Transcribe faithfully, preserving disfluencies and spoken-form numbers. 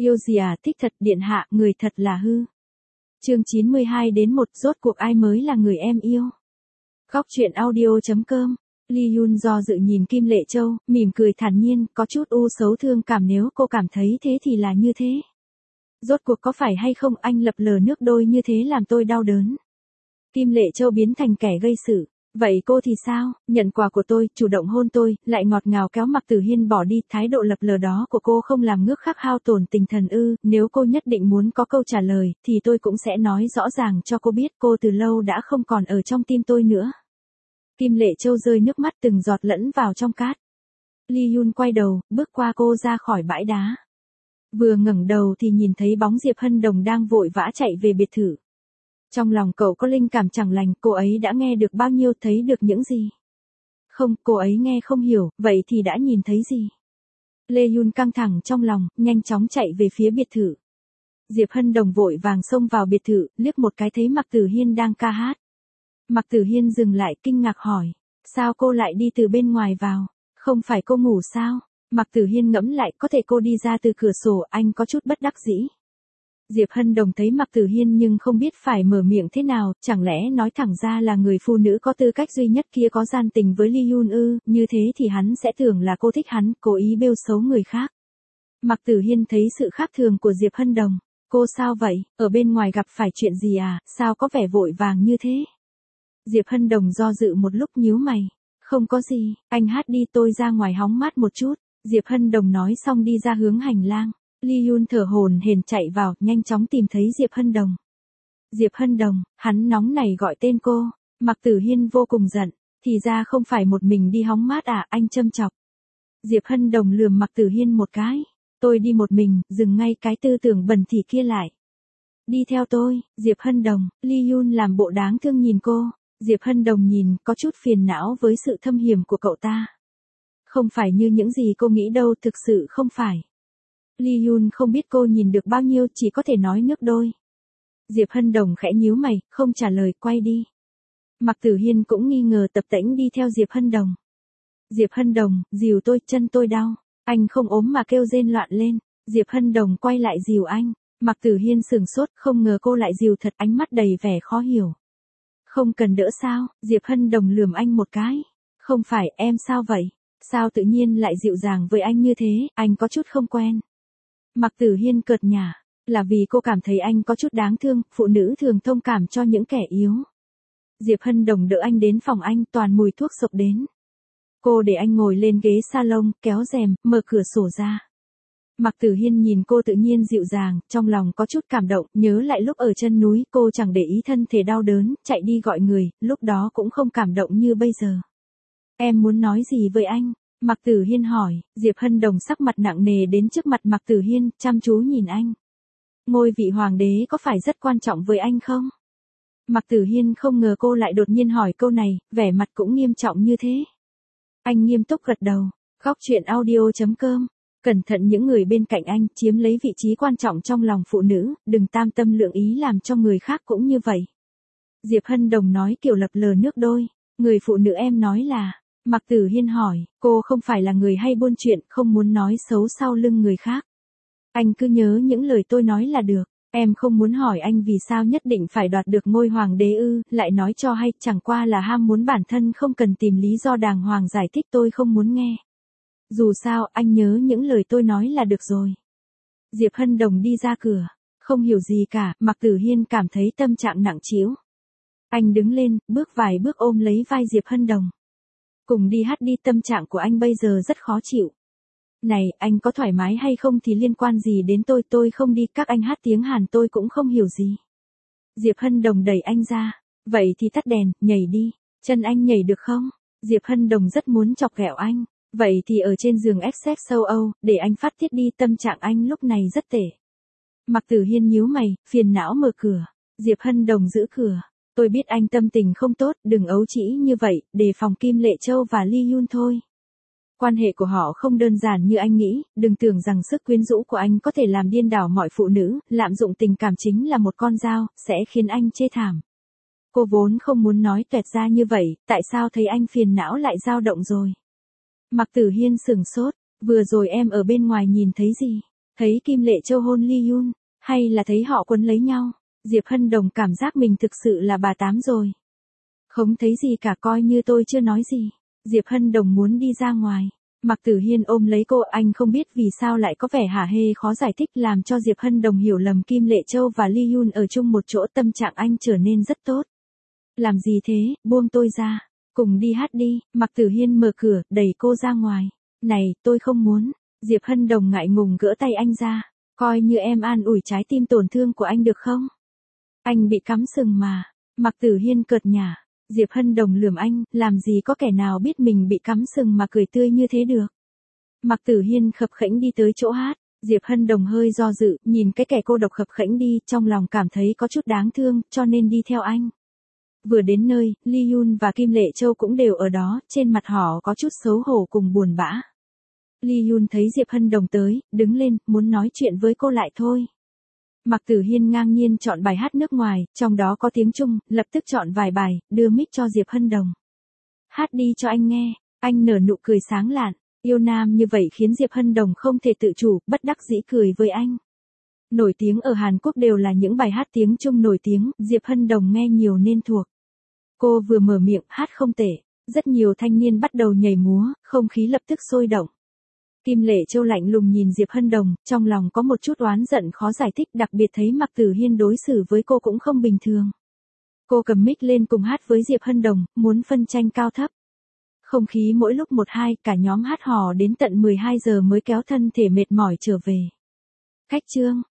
Yêu gì à, thích thật điện hạ, người thật là hư. Chương chín mươi hai đến một, rốt cuộc ai mới là người em yêu. Góc truyện audio.com. Lee Yoon do dự nhìn Kim Lệ Châu, mỉm cười thản nhiên, có chút u xấu thương cảm nếu cô cảm thấy thế thì là như thế. Rốt cuộc có phải hay không anh lập lờ nước đôi như thế làm tôi đau đớn. Kim Lệ Châu biến thành kẻ gây sự. Vậy cô thì sao, nhận quà của tôi, chủ động hôn tôi, lại ngọt ngào kéo Mạc Tử Hiên bỏ đi, thái độ lập lờ đó của cô không làm ngước khắc hao tổn tinh thần ư, nếu cô nhất định muốn có câu trả lời, thì tôi cũng sẽ nói rõ ràng cho cô biết cô từ lâu đã không còn ở trong tim tôi nữa. Kim Lệ Châu rơi nước mắt từng giọt lẫn vào trong cát. Lee Yoon quay đầu, bước qua cô ra khỏi bãi đá. Vừa ngẩng đầu thì nhìn thấy bóng Diệp Hân Đồng đang vội vã chạy về biệt thự. Trong lòng cậu có linh cảm chẳng lành, cô ấy đã nghe được bao nhiêu, thấy được những gì? Không, cô ấy nghe không hiểu, vậy thì đã nhìn thấy gì? Lê Yun căng thẳng trong lòng, nhanh chóng chạy về phía biệt thự. Diệp Hân Đồng vội vàng xông vào biệt thự, liếc một cái thấy Mạc Tử Hiên đang ca hát. Mạc Tử Hiên dừng lại kinh ngạc hỏi, sao cô lại đi từ bên ngoài vào? Không phải cô ngủ sao? Mạc Tử Hiên ngẫm lại, có thể cô đi ra từ cửa sổ, anh có chút bất đắc dĩ. Diệp Hân Đồng thấy Mạc Tử Hiên nhưng không biết phải mở miệng thế nào, chẳng lẽ nói thẳng ra là người phụ nữ có tư cách duy nhất kia có gian tình với Lee Yoon ư, như thế thì hắn sẽ tưởng là cô thích hắn, cố ý bêu xấu người khác. Mạc Tử Hiên thấy sự khác thường của Diệp Hân Đồng, cô sao vậy, ở bên ngoài gặp phải chuyện gì à, sao có vẻ vội vàng như thế? Diệp Hân Đồng do dự một lúc nhíu mày, không có gì, anh hát đi tôi ra ngoài hóng mát một chút, Diệp Hân Đồng nói xong đi ra hướng hành lang. Lee Yoon thở hổn hển chạy vào, nhanh chóng tìm thấy Diệp Hân Đồng. Diệp Hân Đồng, hắn nóng nảy gọi tên cô, Mạc Tử Hiên vô cùng giận, thì ra không phải một mình đi hóng mát à, anh châm chọc. Diệp Hân Đồng lườm Mạc Tử Hiên một cái, tôi đi một mình, dừng ngay cái tư tưởng bẩn thỉu kia lại. Đi theo tôi, Diệp Hân Đồng, Lee Yoon làm bộ đáng thương nhìn cô, Diệp Hân Đồng nhìn, có chút phiền não với sự thâm hiểm của cậu ta. Không phải như những gì cô nghĩ đâu, thực sự không phải. Lee Yoon không biết cô nhìn được bao nhiêu, chỉ có thể nói nước đôi. Diệp Hân Đồng khẽ nhíu mày, không trả lời, quay đi. Mạc Tử Hiên cũng nghi ngờ tập tễnh đi theo Diệp Hân Đồng. Diệp Hân Đồng, dìu tôi, chân tôi đau. Anh không ốm mà kêu rên loạn lên. Diệp Hân Đồng quay lại dìu anh. Mạc Tử Hiên sừng sốt, không ngờ cô lại dìu thật, ánh mắt đầy vẻ khó hiểu. Không cần đỡ sao? Diệp Hân Đồng lườm anh một cái. Không phải, em sao vậy? Sao tự nhiên lại dịu dàng với anh như thế, anh có chút không quen. Mạc Tử Hiên cợt nhả, là vì cô cảm thấy anh có chút đáng thương, phụ nữ thường thông cảm cho những kẻ yếu. Diệp Hân Đồng đỡ anh đến phòng anh, toàn mùi thuốc sộc đến. Cô để anh ngồi lên ghế salon, kéo rèm, mở cửa sổ ra. Mạc Tử Hiên nhìn cô tự nhiên dịu dàng, trong lòng có chút cảm động, nhớ lại lúc ở chân núi, cô chẳng để ý thân thể đau đớn, chạy đi gọi người, lúc đó cũng không cảm động như bây giờ. Em muốn nói gì với anh? Mạc Tử Hiên hỏi, Diệp Hân Đồng sắc mặt nặng nề đến trước mặt Mạc Tử Hiên, chăm chú nhìn anh. Ngôi vị hoàng đế có phải rất quan trọng với anh không? Mạc Tử Hiên không ngờ cô lại đột nhiên hỏi câu này, vẻ mặt cũng nghiêm trọng như thế. Anh nghiêm túc gật đầu, góc truyện audio.com. Cẩn thận những người bên cạnh anh chiếm lấy vị trí quan trọng trong lòng phụ nữ, đừng tam tâm lượng ý làm cho người khác cũng như vậy. Diệp Hân Đồng nói kiểu lập lờ nước đôi, người phụ nữ em nói là... Mạc Tử Hiên hỏi, cô không phải là người hay buôn chuyện, không muốn nói xấu sau lưng người khác. Anh cứ nhớ những lời tôi nói là được, em không muốn hỏi anh vì sao nhất định phải đoạt được ngôi hoàng đế ư, lại nói cho hay, chẳng qua là ham muốn bản thân, không cần tìm lý do đàng hoàng giải thích, tôi không muốn nghe. Dù sao, anh nhớ những lời tôi nói là được rồi. Diệp Hân Đồng đi ra cửa, không hiểu gì cả, Mạc Tử Hiên cảm thấy tâm trạng nặng trĩu. Anh đứng lên, bước vài bước ôm lấy vai Diệp Hân Đồng. Cùng đi hát đi, tâm trạng của anh bây giờ rất khó chịu. Này, anh có thoải mái hay không thì liên quan gì đến tôi, tôi không đi, các anh hát tiếng Hàn tôi cũng không hiểu gì. Diệp Hân Đồng đẩy anh ra, vậy thì tắt đèn, nhảy đi, chân anh nhảy được không? Diệp Hân Đồng rất muốn chọc ghẹo anh, vậy thì ở trên giường ép xếch châu Âu, để anh phát tiết đi, tâm trạng anh lúc này rất tệ. Mạc Tử Hiên nhíu mày, phiền não mở cửa, Diệp Hân Đồng giữ cửa. Tôi biết anh tâm tình không tốt, đừng ấu trĩ như vậy, đề phòng Kim Lệ Châu và Lee Yoon thôi. Quan hệ của họ không đơn giản như anh nghĩ, đừng tưởng rằng sức quyến rũ của anh có thể làm điên đảo mọi phụ nữ, lạm dụng tình cảm chính là một con dao, sẽ khiến anh chê thảm. Cô vốn không muốn nói toẹt ra như vậy, tại sao thấy anh phiền não lại dao động rồi? Mạc Tử Hiên sửng sốt, vừa rồi em ở bên ngoài nhìn thấy gì? Thấy Kim Lệ Châu hôn Ly Yun, hay là thấy họ quấn lấy nhau, Diệp Hân Đồng cảm giác mình thực sự là bà tám rồi. Không thấy gì cả, coi như tôi chưa nói gì. Diệp Hân Đồng muốn đi ra ngoài. Mạc Tử Hiên ôm lấy cô, anh không biết vì sao lại có vẻ hả hê khó giải thích, làm cho Diệp Hân Đồng hiểu lầm Kim Lệ Châu và Ly Yun ở chung một chỗ, tâm trạng anh trở nên rất tốt. Làm gì thế, buông tôi ra, cùng đi hát đi. Mạc Tử Hiên mở cửa, đẩy cô ra ngoài. Này, tôi không muốn. Diệp Hân Đồng ngại ngùng gỡ tay anh ra. Coi như em an ủi trái tim tổn thương của anh được không? Anh bị cắm sừng mà. Mạc Tử Hiên cợt nhả. Diệp Hân Đồng lườm anh, làm gì có kẻ nào biết mình bị cắm sừng mà cười tươi như thế được. Mạc Tử Hiên khập khễnh đi tới chỗ hát. Diệp Hân Đồng hơi do dự, nhìn cái kẻ cô độc khập khễnh đi, trong lòng cảm thấy có chút đáng thương, cho nên đi theo anh. Vừa đến nơi, Ly Yun và Kim Lệ Châu cũng đều ở đó, trên mặt họ có chút xấu hổ cùng buồn bã. Ly Yun thấy Diệp Hân Đồng tới, đứng lên, muốn nói chuyện với cô lại thôi. Mạc Tử Hiên ngang nhiên chọn bài hát nước ngoài, trong đó có tiếng Trung, lập tức chọn vài bài, đưa mic cho Diệp Hân Đồng. Hát đi cho anh nghe. Anh nở nụ cười sáng lạn, yêu nam như vậy khiến Diệp Hân Đồng không thể tự chủ, bất đắc dĩ cười với anh. Nổi tiếng ở Hàn Quốc đều là những bài hát tiếng Trung nổi tiếng, Diệp Hân Đồng nghe nhiều nên thuộc. Cô vừa mở miệng, hát không tệ, rất nhiều thanh niên bắt đầu nhảy múa, không khí lập tức sôi động. Kim Lệ Châu lạnh lùng nhìn Diệp Hân Đồng, trong lòng có một chút oán giận khó giải thích, đặc biệt thấy Mạc Tử Hiên đối xử với cô cũng không bình thường. Cô cầm mic lên cùng hát với Diệp Hân Đồng, muốn phân tranh cao thấp. Không khí mỗi lúc một hai, cả nhóm hát hò đến tận mười hai giờ mới kéo thân thể mệt mỏi trở về. Khách trương,